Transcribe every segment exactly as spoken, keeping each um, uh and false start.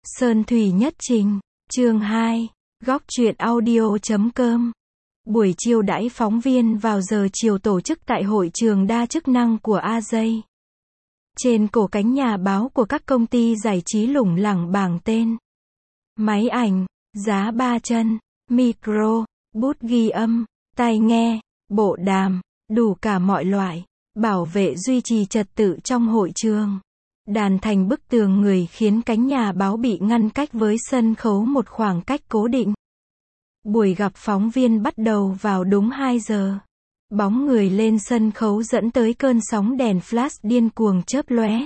Sơn Thủy Nhất Trình, chương hai, góc truyện audio chấm com. Buổi chiêu đãi phóng viên vào giờ chiều tổ chức tại hội trường đa chức năng của a giây. Trên cổ cánh nhà báo của các công ty giải trí lủng lẳng bảng tên. Máy ảnh, giá ba chân, micro, bút ghi âm, tai nghe, bộ đàm, đủ cả mọi loại, bảo vệ duy trì trật tự trong hội trường. Đàn thành bức tường người khiến cánh nhà báo bị ngăn cách với sân khấu một khoảng cách cố định. Buổi gặp phóng viên bắt đầu vào đúng hai giờ. Bóng người lên sân khấu dẫn tới cơn sóng đèn flash điên cuồng chớp lóe.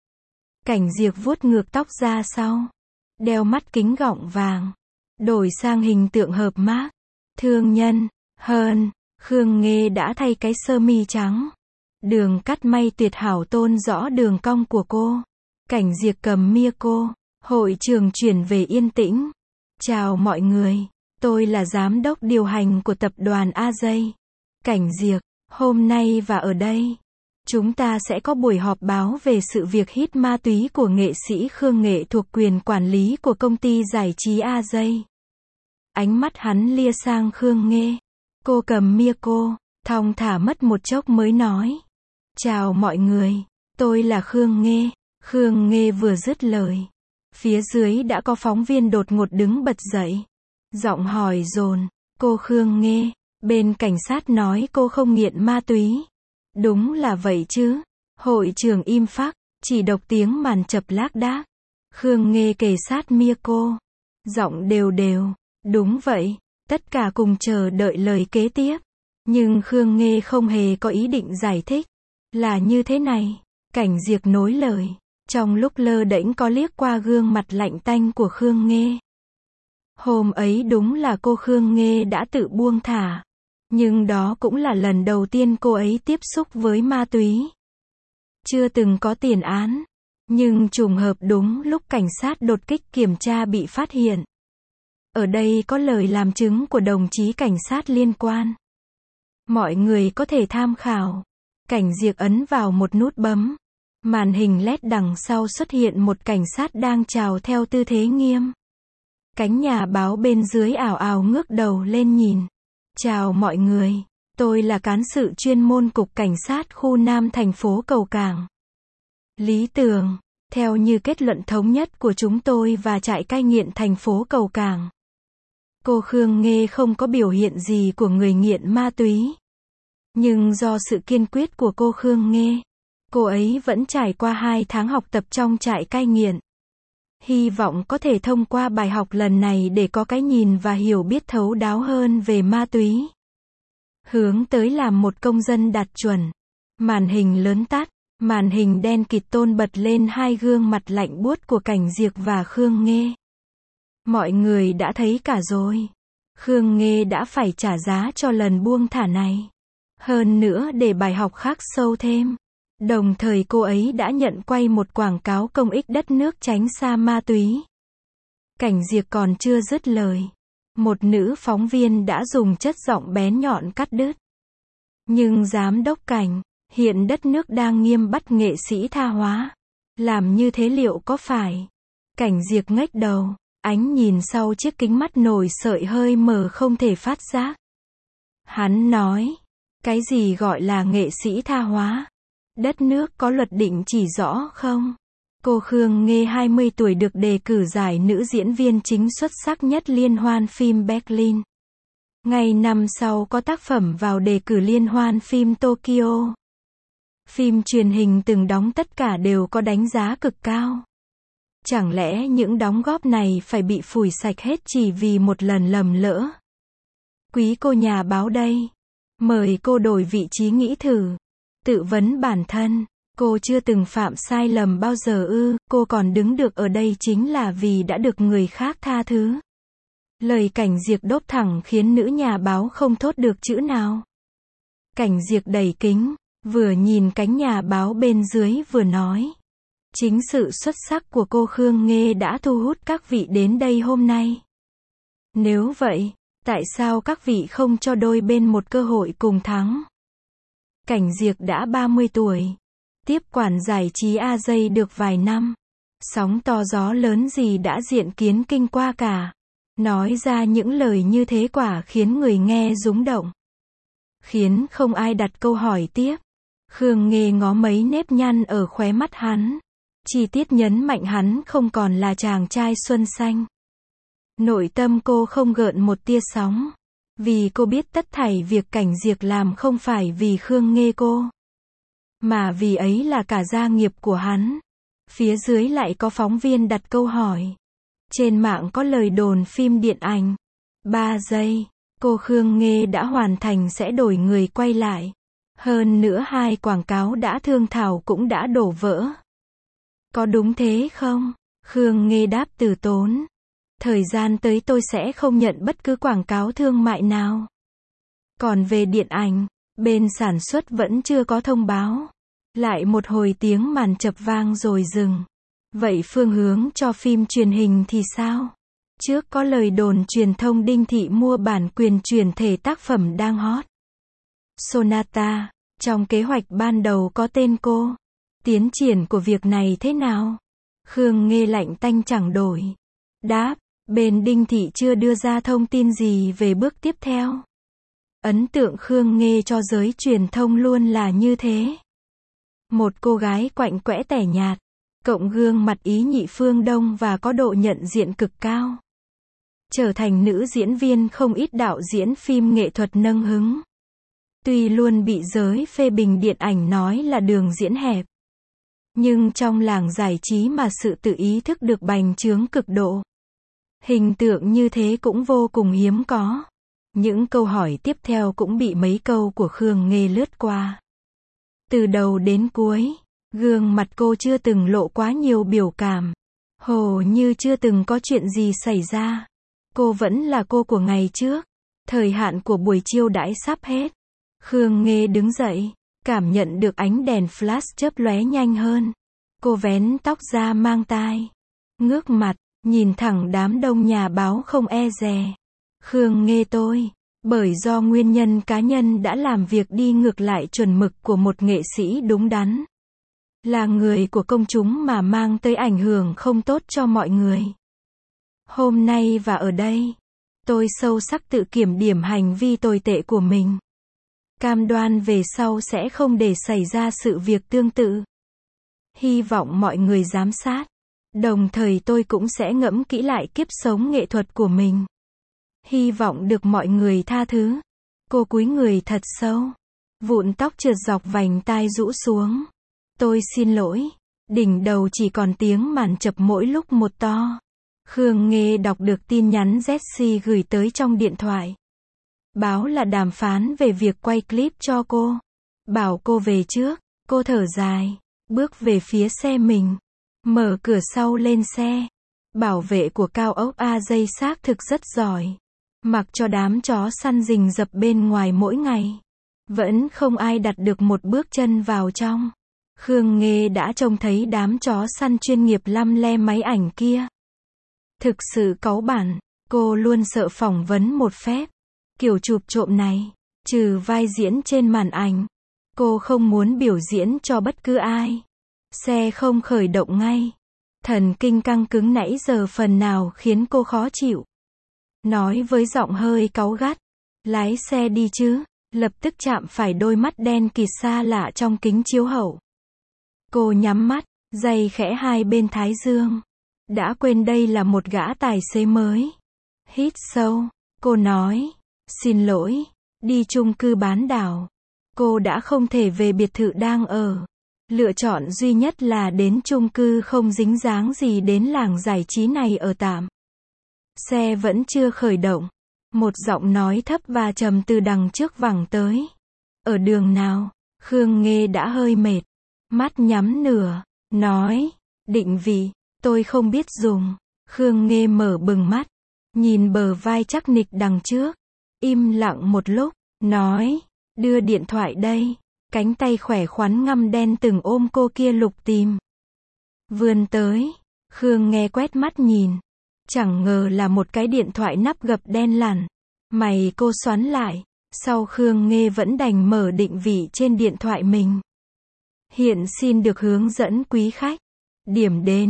Cảnh Diệc vuốt ngược tóc ra sau, đeo mắt kính gọng vàng, đổi sang hình tượng hợp mác, thương nhân, hơn, Khương Nghê đã thay cái sơ mi trắng. Đường cắt may tuyệt hảo tôn rõ đường cong của cô. Cảnh Diệc cầm micro, hội trường chuyển về yên tĩnh. Chào mọi người, tôi là giám đốc điều hành của tập đoàn a giây. Cảnh Diệc, hôm nay và ở đây, chúng ta sẽ có buổi họp báo về sự việc hít ma túy của nghệ sĩ Khương Nghệ thuộc quyền quản lý của công ty giải trí a giây. Ánh mắt hắn lia sang Khương Nghê. Cô cầm micro, thong thả mất một chốc mới nói. Chào mọi người, tôi là Khương Nghê. Khương Nghê vừa dứt lời, phía dưới đã có phóng viên đột ngột đứng bật dậy. Giọng hỏi dồn, cô Khương Nghê, bên cảnh sát nói cô không nghiện ma túy. Đúng là vậy chứ? Hội trường im phắc, chỉ độc tiếng màn chập lác đác. Khương Nghê kề sát micro, giọng đều đều, đúng vậy. Tất cả cùng chờ đợi lời kế tiếp. Nhưng Khương Nghê không hề có ý định giải thích. Là như thế này, Cảnh Diệc nối lời. Trong lúc lơ đễnh có liếc qua gương mặt lạnh tanh của Khương Nghê. Hôm ấy đúng là cô Khương Nghê đã tự buông thả. Nhưng đó cũng là lần đầu tiên cô ấy tiếp xúc với ma túy. Chưa từng có tiền án. Nhưng trùng hợp đúng lúc cảnh sát đột kích kiểm tra bị phát hiện. Ở đây có lời làm chứng của đồng chí cảnh sát liên quan. Mọi người có thể tham khảo. Cảnh Diệc ấn vào một nút bấm. Màn hình led đằng sau xuất hiện một cảnh sát đang chào theo tư thế nghiêm. Cánh nhà báo bên dưới ảo ảo ngước đầu lên nhìn. Chào mọi người, tôi là cán sự chuyên môn cục cảnh sát khu Nam thành phố Cầu Cảng. Lý Tường, theo như kết luận thống nhất của chúng tôi và trại cai nghiện thành phố Cầu Cảng. Cô Khương Nghê không có biểu hiện gì của người nghiện ma túy. Nhưng do sự kiên quyết của cô Khương Nghê, cô ấy vẫn trải qua hai tháng học tập trong trại cai nghiện. Hy vọng có thể thông qua bài học lần này để có cái nhìn và hiểu biết thấu đáo hơn về ma túy. Hướng tới làm một công dân đạt chuẩn. Màn hình lớn tắt, màn hình đen kịt tôn bật lên hai gương mặt lạnh buốt của Cảnh Diệc và Khương Nghê. Mọi người đã thấy cả rồi. Khương Nghê đã phải trả giá cho lần buông thả này. Hơn nữa để bài học khắc sâu thêm. Đồng thời cô ấy đã nhận quay một quảng cáo công ích đất nước tránh xa ma túy. Cảnh Diệc còn chưa dứt lời. Một nữ phóng viên đã dùng chất giọng bén nhọn cắt đứt. Nhưng giám đốc Cảnh, hiện đất nước đang nghiêm bắt nghệ sĩ tha hóa. Làm như thế liệu có phải? Cảnh Diệc ngếch đầu, ánh nhìn sau chiếc kính mắt nổi sợi hơi mờ không thể phát giác. Hắn nói, cái gì gọi là nghệ sĩ tha hóa? Đất nước có luật định chỉ rõ không? Cô Khương Nghê hai mươi tuổi được đề cử giải nữ diễn viên chính xuất sắc nhất liên hoan phim Berlin. Ngày năm sau có tác phẩm vào đề cử liên hoan phim Tokyo. Phim truyền hình từng đóng tất cả đều có đánh giá cực cao. Chẳng lẽ những đóng góp này phải bị phủi sạch hết chỉ vì một lần lầm lỡ? Quý cô nhà báo đây. Mời cô đổi vị trí nghĩ thử. Tự vấn bản thân, cô chưa từng phạm sai lầm bao giờ ư, cô còn đứng được ở đây chính là vì đã được người khác tha thứ. Lời Cảnh Diệc đốt thẳng khiến nữ nhà báo không thốt được chữ nào. Cảnh Diệc đẩy kính, vừa nhìn cánh nhà báo bên dưới vừa nói. Chính sự xuất sắc của cô Khương Nghê đã thu hút các vị đến đây hôm nay. Nếu vậy, tại sao các vị không cho đôi bên một cơ hội cùng thắng? Cảnh Diệc đã ba mươi tuổi. Tiếp quản giải trí a giây được vài năm. Sóng to gió lớn gì đã diện kiến kinh qua cả. Nói ra những lời như thế quả khiến người nghe rúng động. Khiến không ai đặt câu hỏi tiếp. Khương Nghê ngó mấy nếp nhăn ở khóe mắt hắn. Chi tiết nhấn mạnh hắn không còn là chàng trai xuân xanh. Nội tâm cô không gợn một tia sóng. Vì cô biết tất thảy việc Cảnh Diệc làm không phải vì Khương Nghê cô. Mà vì ấy là cả gia nghiệp của hắn. Phía dưới lại có phóng viên đặt câu hỏi. Trên mạng có lời đồn phim điện ảnh. ba giây, cô Khương Nghê đã hoàn thành sẽ đổi người quay lại. Hơn nữa hai quảng cáo đã thương thảo cũng đã đổ vỡ. Có đúng thế không? Khương Nghê đáp từ tốn. Thời gian tới tôi sẽ không nhận bất cứ quảng cáo thương mại nào. Còn về điện ảnh, bên sản xuất vẫn chưa có thông báo. Lại một hồi tiếng màn chập vang rồi dừng. Vậy phương hướng cho phim truyền hình thì sao? Trước có lời đồn truyền thông Đinh Thị mua bản quyền chuyển thể tác phẩm đang hot. Sonata, trong kế hoạch ban đầu có tên cô. Tiến triển của việc này thế nào? Khương Nghê lạnh tanh chẳng đổi. Đáp, bên Đinh Thị chưa đưa ra thông tin gì về bước tiếp theo. Ấn tượng Khương Nghê cho giới truyền thông luôn là như thế. Một cô gái quạnh quẽ tẻ nhạt, cộng gương mặt ý nhị phương Đông và có độ nhận diện cực cao. Trở thành nữ diễn viên không ít đạo diễn phim nghệ thuật nâng hứng. Tuy luôn bị giới phê bình điện ảnh nói là đường diễn hẹp. Nhưng trong làng giải trí mà sự tự ý thức được bành trướng cực độ. Hình tượng như thế cũng vô cùng hiếm có. Những câu hỏi tiếp theo cũng bị mấy câu của Khương Nghê lướt qua. Từ đầu đến cuối, gương mặt cô chưa từng lộ quá nhiều biểu cảm. Hồ như chưa từng có chuyện gì xảy ra. Cô vẫn là cô của ngày trước. Thời hạn của buổi chiêu đãi sắp hết. Khương Nghê đứng dậy, cảm nhận được ánh đèn flash chớp lóe nhanh hơn. Cô vén tóc ra mang tai. Ngước mặt, nhìn thẳng đám đông nhà báo không e dè. Khương Nghê tôi, bởi do nguyên nhân cá nhân đã làm việc đi ngược lại chuẩn mực của một nghệ sĩ đúng đắn. Là người của công chúng mà mang tới ảnh hưởng không tốt cho mọi người. Hôm nay và ở đây, tôi sâu sắc tự kiểm điểm hành vi tồi tệ của mình. Cam đoan về sau sẽ không để xảy ra sự việc tương tự. Hy vọng mọi người giám sát. Đồng thời tôi cũng sẽ ngẫm kỹ lại kiếp sống nghệ thuật của mình. Hy vọng được mọi người tha thứ. Cô cúi người thật sâu. Vụn tóc trượt dọc vành tai rũ xuống. Tôi xin lỗi. Đỉnh đầu chỉ còn tiếng màn chập mỗi lúc một to. Khương Nghê đọc được tin nhắn Jessie gửi tới trong điện thoại. Báo là đàm phán về việc quay clip cho cô. Bảo cô về trước. Cô thở dài. Bước về phía xe mình. Mở cửa sau lên xe. Bảo vệ của cao ốc a giây xác thực rất giỏi. Mặc cho đám chó săn rình rập bên ngoài mỗi ngày. Vẫn không ai đặt được một bước chân vào trong. Khương Nghê đã trông thấy đám chó săn chuyên nghiệp lăm le máy ảnh kia. Thực sự cáu bản. Cô luôn sợ phỏng vấn một phép. Kiểu chụp trộm này. Trừ vai diễn trên màn ảnh. Cô không muốn biểu diễn cho bất cứ ai. Xe không khởi động ngay. Thần kinh căng cứng nãy giờ phần nào khiến cô khó chịu. Nói với giọng hơi cáu gắt. Lái xe đi chứ. Lập tức chạm phải đôi mắt đen kịt xa lạ trong kính chiếu hậu. Cô nhắm mắt, giày khẽ hai bên thái dương. Đã quên đây là một gã tài xế mới. Hít sâu. Cô nói. Xin lỗi. Đi chung cư bán đảo. Cô đã không thể về biệt thự đang ở. Lựa chọn duy nhất là đến chung cư không dính dáng gì đến làng giải trí này ở tạm. Xe vẫn chưa khởi động. Một giọng nói thấp và trầm từ đằng trước vẳng tới. Ở đường nào? Khương Nghê đã hơi mệt. Mắt nhắm nửa. Nói. Định vị. Tôi không biết dùng. Khương Nghê mở bừng mắt. Nhìn bờ vai chắc nịch đằng trước. Im lặng một lúc. Nói. Đưa điện thoại đây. Cánh tay khỏe khoắn ngăm đen từng ôm cô kia lục tìm. Vươn tới. Khương Nghê quét mắt nhìn. Chẳng ngờ là một cái điện thoại nắp gập đen lẳn. Mày cô xoắn lại. Sau Khương Nghê vẫn đành mở định vị trên điện thoại mình. Hiện xin được hướng dẫn quý khách. Điểm đến.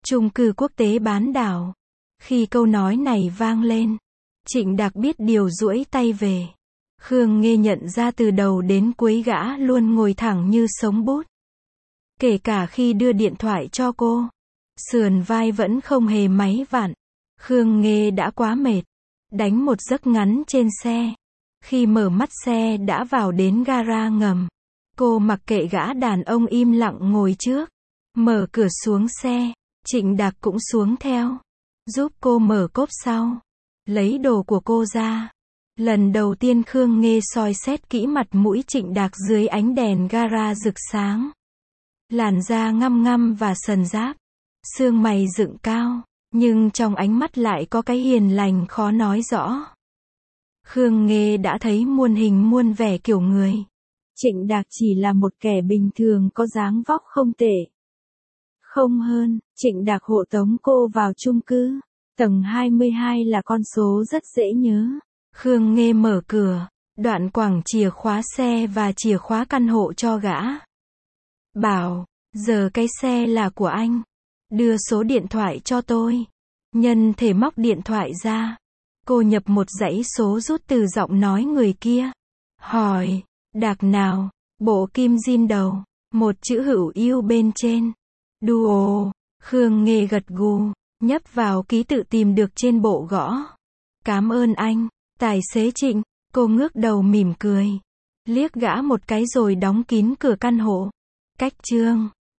Chung cư quốc tế bán đảo. Khi câu nói này vang lên, Trịnh Đạc biết điều duỗi tay về. Khương Nghê nhận ra từ đầu đến cuối gã luôn ngồi thẳng như sống bút. Kể cả khi đưa điện thoại cho cô, sườn vai vẫn không hề máy vặn. Khương Nghê đã quá mệt, đánh một giấc ngắn trên xe. Khi mở mắt xe đã vào đến gara ngầm. Cô mặc kệ gã đàn ông im lặng ngồi trước. Mở cửa xuống xe, Trịnh Đạc cũng xuống theo. Giúp cô mở cốp sau. Lấy đồ của cô ra. Lần đầu tiên Khương Nghê soi xét kỹ mặt mũi Trịnh Đạc dưới ánh đèn gara rực sáng. Làn da ngăm ngăm và sần ráp. Xương mày dựng cao. Nhưng trong ánh mắt lại có cái hiền lành khó nói rõ. Khương Nghê đã thấy muôn hình muôn vẻ kiểu người. Trịnh Đạc chỉ là một kẻ bình thường có dáng vóc không tệ. Không hơn, Trịnh Đạc hộ tống cô vào chung cư. Tầng hai mươi hai là con số rất dễ nhớ. Khương Nghê mở cửa, đoạn quẳng chìa khóa xe và chìa khóa căn hộ cho gã. Bảo, giờ cái xe là của anh. Đưa số điện thoại cho tôi. Nhân thể móc điện thoại ra. Cô nhập một dãy số rút từ giọng nói người kia. Hỏi, Đạc nào? Bộ kim zin đầu. Một chữ hữu yêu bên trên. Duo. Khương Nghê gật gù, nhấp vào ký tự tìm được trên bộ gõ. Cảm ơn anh, tài xế Trịnh. Cô ngước đầu mỉm cười. Liếc gã một cái rồi đóng kín cửa căn hộ. Cách chương